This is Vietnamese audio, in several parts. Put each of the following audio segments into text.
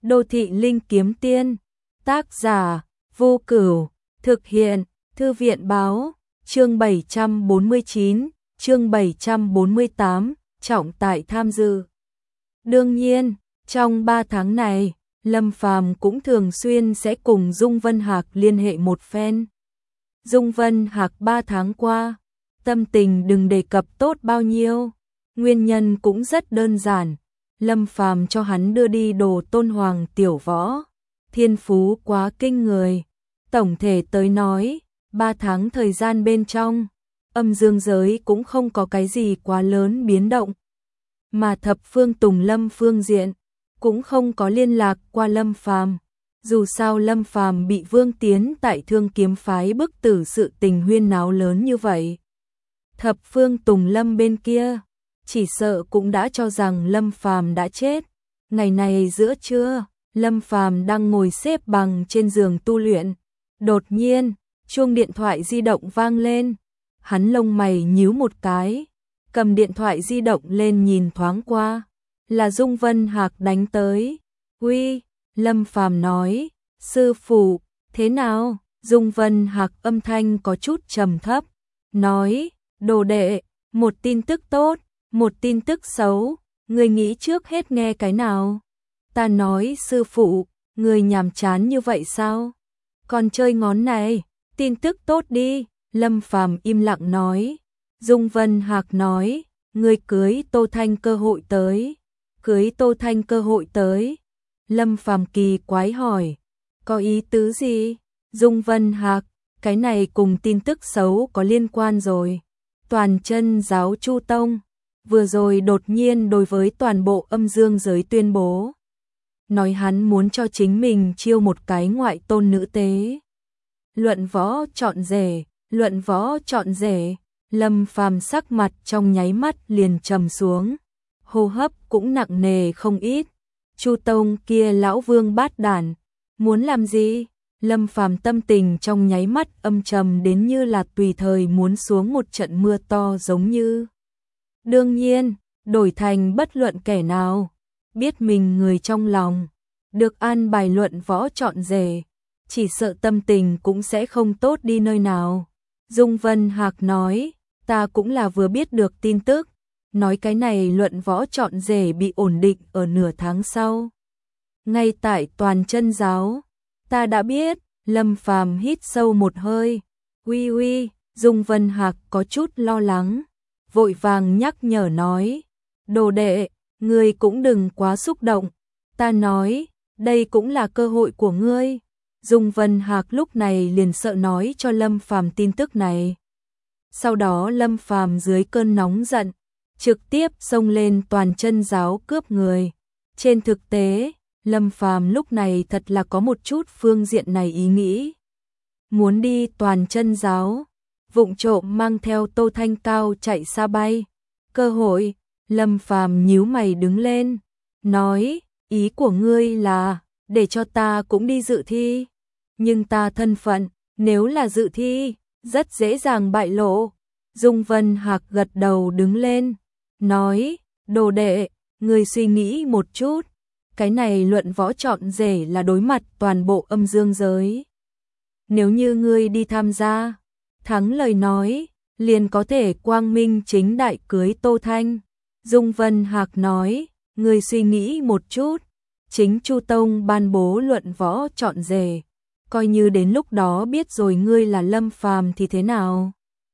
Đô thị linh kiếm tiên, tác giả, Vô Cửu, thực hiện, Thư viện báo, chương 749, chương 748, trọng tại tham dự. Đương nhiên, trong 3 tháng này, Lâm Phàm cũng thường xuyên sẽ cùng Dung Vân Hạc liên hệ một phen. Dung Vân Hạc 3 tháng qua, tâm tình đừng đề cập tốt bao nhiêu, nguyên nhân cũng rất đơn giản. Lâm Phàm cho hắn đưa đi đồ tôn hoàng tiểu võ, thiên phú quá kinh người. Tổng thể tới nói, 3 tháng thời gian bên trong, âm dương giới cũng không có cái gì quá lớn biến động. Mà thập phương Tùng Lâm phương diện, cũng không có liên lạc qua Lâm Phàm. Dù sao Lâm Phàm bị Vương Tiến tại Thương Kiếm phái bức tử sự tình huyên náo lớn như vậy. Thập phương Tùng Lâm bên kia, chỉ sợ cũng đã cho rằng Lâm Phàm đã chết. Ngày này giữa trưa, Lâm Phàm đang ngồi xếp bằng trên giường tu luyện. Đột nhiên, chuông điện thoại di động vang lên. Hắn lông mày nhíu một cái, cầm điện thoại di động lên nhìn thoáng qua. Là Dung Vân Hạc đánh tới. Uy, Lâm Phàm nói, sư phụ, thế nào? Dung Vân Hạc âm thanh có chút trầm thấp, nói, đồ đệ, một tin tức tốt, một tin tức xấu, người nghĩ trước hết nghe cái nào? Ta nói sư phụ, người nhàm chán như vậy sao? Còn chơi ngón này, tin tức tốt đi, Lâm Phàm im lặng nói. Dung Vân Hạc nói, người cưới Tô Thanh cơ hội tới, cưới Tô Thanh cơ hội tới. Lâm Phàm kỳ quái hỏi, có ý tứ gì? Dung Vân Hạc, cái này cùng tin tức xấu có liên quan rồi. Toàn chân giáo Chu Tông vừa rồi đột nhiên đối với toàn bộ âm dương giới tuyên bố, nói hắn muốn cho chính mình chiêu một cái ngoại tôn nữ tế. Luận võ chọn rể, luận võ chọn rể. Lâm Phàm sắc mặt trong nháy mắt liền trầm xuống, hô hấp cũng nặng nề không ít. Chu Tông kia lão vương bát đản, muốn làm gì? Lâm Phàm tâm tình trong nháy mắt âm trầm đến như là tùy thời muốn xuống một trận mưa to giống như. Đương nhiên, đổi thành bất luận kẻ nào, biết mình người trong lòng, được an bài luận võ chọn rể, chỉ sợ tâm tình cũng sẽ không tốt đi nơi nào. Dung Vân Hạc nói, ta cũng là vừa biết được tin tức, nói cái này luận võ chọn rể bị ổn định ở nửa tháng sau. Ngay tại toàn chân giáo, ta đã biết. Lâm Phàm hít sâu một hơi, uy, Dung Vân Hạc có chút lo lắng, vội vàng nhắc nhở nói, đồ đệ, ngươi cũng đừng quá xúc động, ta nói, đây cũng là cơ hội của ngươi. Dung Vân Hạc lúc này liền sợ nói cho Lâm Phàm tin tức này. Sau đó Lâm Phàm dưới cơn nóng giận, trực tiếp xông lên toàn chân giáo cướp người. Trên thực tế, Lâm Phàm lúc này thật là có một chút phương diện này ý nghĩ. Muốn đi toàn chân giáo, vụng trộm mang theo Tô Thanh Cao chạy xa bay. Cơ hội, Lâm Phàm nhíu mày đứng lên, nói, ý của ngươi là, để cho ta cũng đi dự thi. Nhưng ta thân phận, nếu là dự thi, rất dễ dàng bại lộ. Dung Vân Hạc gật đầu đứng lên, nói, đồ đệ, ngươi suy nghĩ một chút. Cái này luận võ chọn rể là đối mặt toàn bộ âm dương giới. Nếu như ngươi đi tham gia, thắng lời nói, liền có thể quang minh chính đại cưới Tô Thanh. Dung Vân Hạc nói, ngươi suy nghĩ một chút, chính Chu Tông ban bố luận võ chọn rể, coi như đến lúc đó biết rồi ngươi là Lâm Phàm thì thế nào?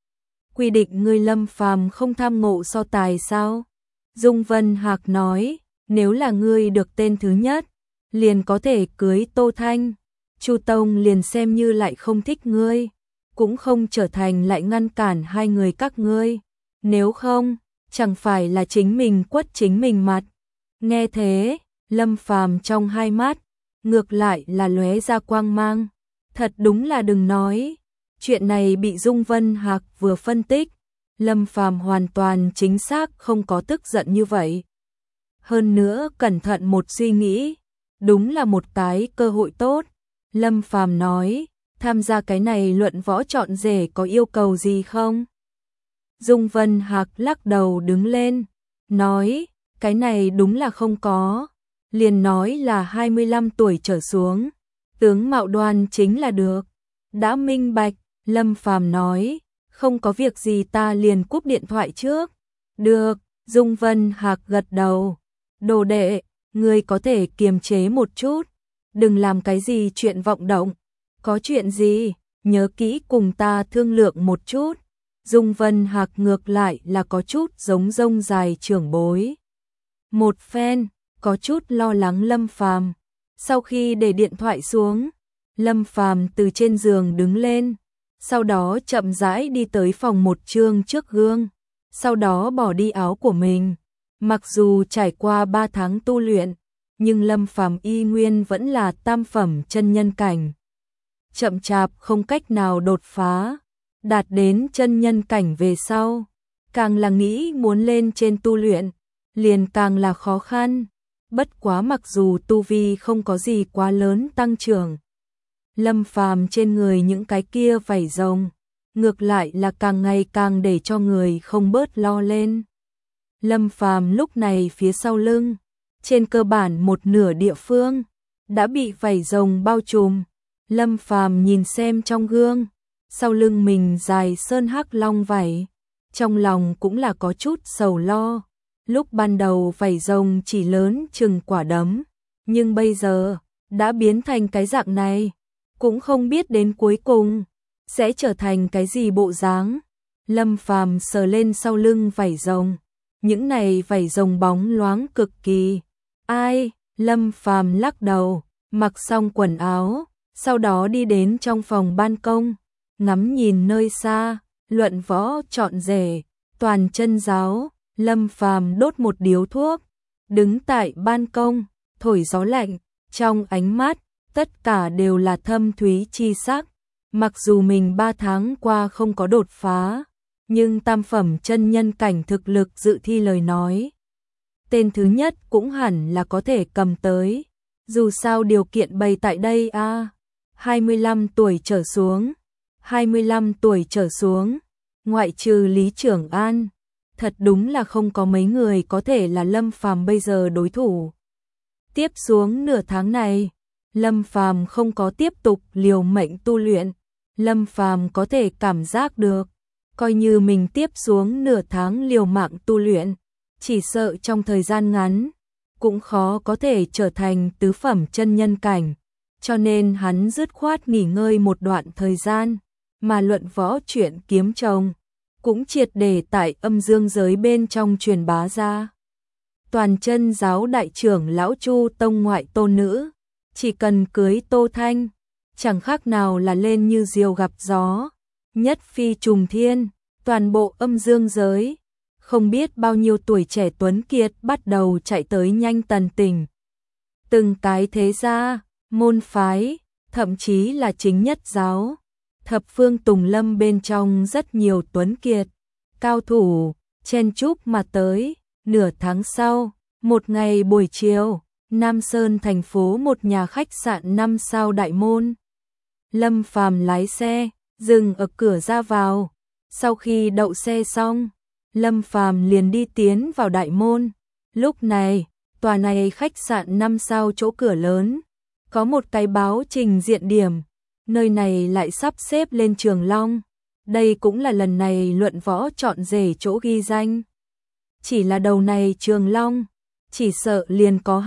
Quy định ngươi Lâm Phàm không tham ngộ so tài sao? Dung Vân Hạc nói, nếu là ngươi được tên thứ nhất, liền có thể cưới Tô Thanh. Chu Tông liền xem như lại không thích ngươi, cũng không trở thành lại ngăn cản hai người các ngươi. Nếu không, chẳng phải là chính mình quất chính mình mặt. Nghe thế, Lâm Phàm trong hai mắt, ngược lại là lóe ra quang mang. Thật đúng là đừng nói, chuyện này bị Dung Vân Hạc vừa phân tích, Lâm Phàm hoàn toàn chính xác không có tức giận như vậy. Hơn nữa cẩn thận một suy nghĩ, đúng là một cái cơ hội tốt. Lâm Phàm nói, tham gia cái này luận võ chọn rể có yêu cầu gì không? Dung Vân Hạc lắc đầu đứng lên, nói, cái này đúng là không có. liền nói là 25 tuổi trở xuống, tướng mạo đoan chính là được. Đã minh bạch, Lâm Phàm nói, không có việc gì ta liền cúp điện thoại trước. Được, Dung Vân Hạc gật đầu. Đồ đệ, ngươi có thể kiềm chế một chút, đừng làm cái gì chuyện vọng động. Có chuyện gì, nhớ kỹ cùng ta thương lượng một chút. Dung Vân Hạc ngược lại là có chút giống rông dài trưởng bối. Một phen, có chút lo lắng Lâm Phàm. Sau khi để điện thoại xuống, Lâm Phàm từ trên giường đứng lên, sau đó chậm rãi đi tới phòng một chương trước gương, sau đó bỏ đi áo của mình. Mặc dù trải qua 3 tháng tu luyện, nhưng Lâm Phàm y nguyên vẫn là tam phẩm chân nhân cảnh. Chậm chạp không cách nào đột phá, đạt đến chân nhân cảnh về sau, càng là nghĩ muốn lên trên tu luyện, liền càng là khó khăn. Bất quá mặc dù tu vi không có gì quá lớn tăng trưởng, Lâm Phàm trên người những cái kia vảy rồng, ngược lại là càng ngày càng để cho người không bớt lo lên. Lâm Phàm lúc này phía sau lưng, trên cơ bản một nửa địa phương đã bị vảy rồng bao trùm. Lâm Phàm nhìn xem trong gương, sau lưng mình dài sơn hắc long vảy, trong lòng cũng là có chút sầu lo. Lúc ban đầu vảy rồng chỉ lớn chừng quả đấm, nhưng bây giờ đã biến thành cái dạng này, cũng không biết đến cuối cùng sẽ trở thành cái gì bộ dáng. Lâm Phàm sờ lên sau lưng vảy rồng, những này vảy rồng bóng loáng cực kỳ. Ai? Lâm Phàm lắc đầu, mặc xong quần áo, sau đó đi đến trong phòng ban công, ngắm nhìn nơi xa, luận võ chọn rể, toàn chân giáo. Lâm Phàm đốt một điếu thuốc, đứng tại ban công, thổi gió lạnh, trong ánh mắt, tất cả đều là thâm thúy chi sắc. Mặc dù mình 3 tháng qua không có đột phá, nhưng tam phẩm chân nhân cảnh thực lực dự thi lời nói, tên thứ nhất cũng hẳn là có thể cầm tới. Dù sao điều kiện bày tại đây a, 25 tuổi trở xuống, 25 tuổi trở xuống, ngoại trừ Lý Trưởng An, thật đúng là không có mấy người có thể là Lâm Phàm bây giờ đối thủ. Tiếp xuống nửa tháng này, Lâm Phàm không có tiếp tục liều mệnh tu luyện, Lâm Phàm có thể cảm giác được, coi như mình tiếp xuống nửa tháng liều mạng tu luyện, chỉ sợ trong thời gian ngắn cũng khó có thể trở thành tứ phẩm chân nhân cảnh, cho nên hắn dứt khoát nghỉ ngơi một đoạn thời gian, mà luận võ chuyện kiếm chồng cũng triệt để tại âm dương giới bên trong truyền bá ra. Toàn chân giáo đại trưởng lão Chu tông ngoại tôn nữ, chỉ cần cưới Tô Thanh, chẳng khác nào là lên như diều gặp gió, nhất phi trùng thiên. Toàn bộ âm dương giới, không biết bao nhiêu tuổi trẻ tuấn kiệt bắt đầu chạy tới nhanh tần tỉnh. Từng cái thế gia, môn phái, thậm chí là chính nhất giáo, thập phương tùng lâm bên trong rất nhiều tuấn kiệt, cao thủ, chen chúc mà tới. Nửa tháng sau, một ngày buổi chiều, Nam Sơn thành phố một nhà khách sạn 5 sao đại môn. Lâm Phàm lái xe, dừng ở cửa ra vào. Sau khi đậu xe xong, Lâm Phàm liền đi tiến vào đại môn. Lúc này, tòa này khách sạn 5 sao chỗ cửa lớn, có một cái báo trình diện điểm, nơi này lại sắp xếp lên Trường Long. Đây cũng là lần này luận võ chọn rể chỗ ghi danh. Chỉ là đầu này Trường Long, chỉ sợ liền có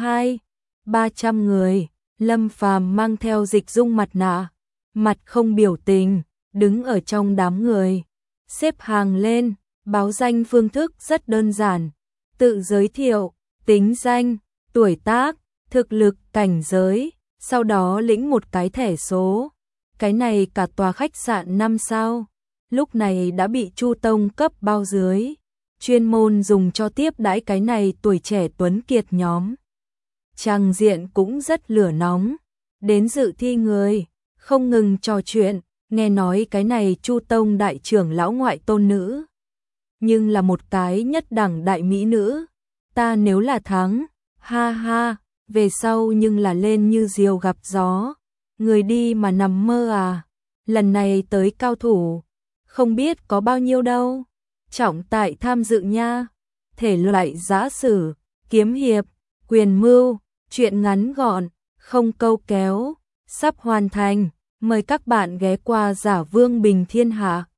200-300 người. Lâm Phàm mang theo Dịch Dung mặt nạ, mặt không biểu tình, đứng ở trong đám người. Xếp hàng lên, báo danh phương thức rất đơn giản, tự giới thiệu, tính danh, tuổi tác, thực lực, cảnh giới, sau đó lĩnh một cái thẻ số. Cái này cả tòa khách sạn 5 sao, lúc này đã bị Chu Tông cấp bao dưới, chuyên môn dùng cho tiếp đãi cái này tuổi trẻ tuấn kiệt nhóm. Tràng diện cũng rất lửa nóng, đến dự thi người, không ngừng trò chuyện. Nghe nói cái này Chu Tông đại trưởng lão ngoại tôn nữ, nhưng là một cái nhất đẳng đại mỹ nữ. Ta nếu là thắng, ha ha, về sau nhưng là lên như diều gặp gió, người đi mà nằm mơ à. Lần này tới cao thủ, không biết có bao nhiêu đâu. Trọng tại tham dự nha, thể loại giã sử, kiếm hiệp, quyền mưu, Chuyện ngắn gọn, không câu kéo, sắp hoàn thành. Mời các bạn ghé qua Giả Vương Bình Thiên Hạ.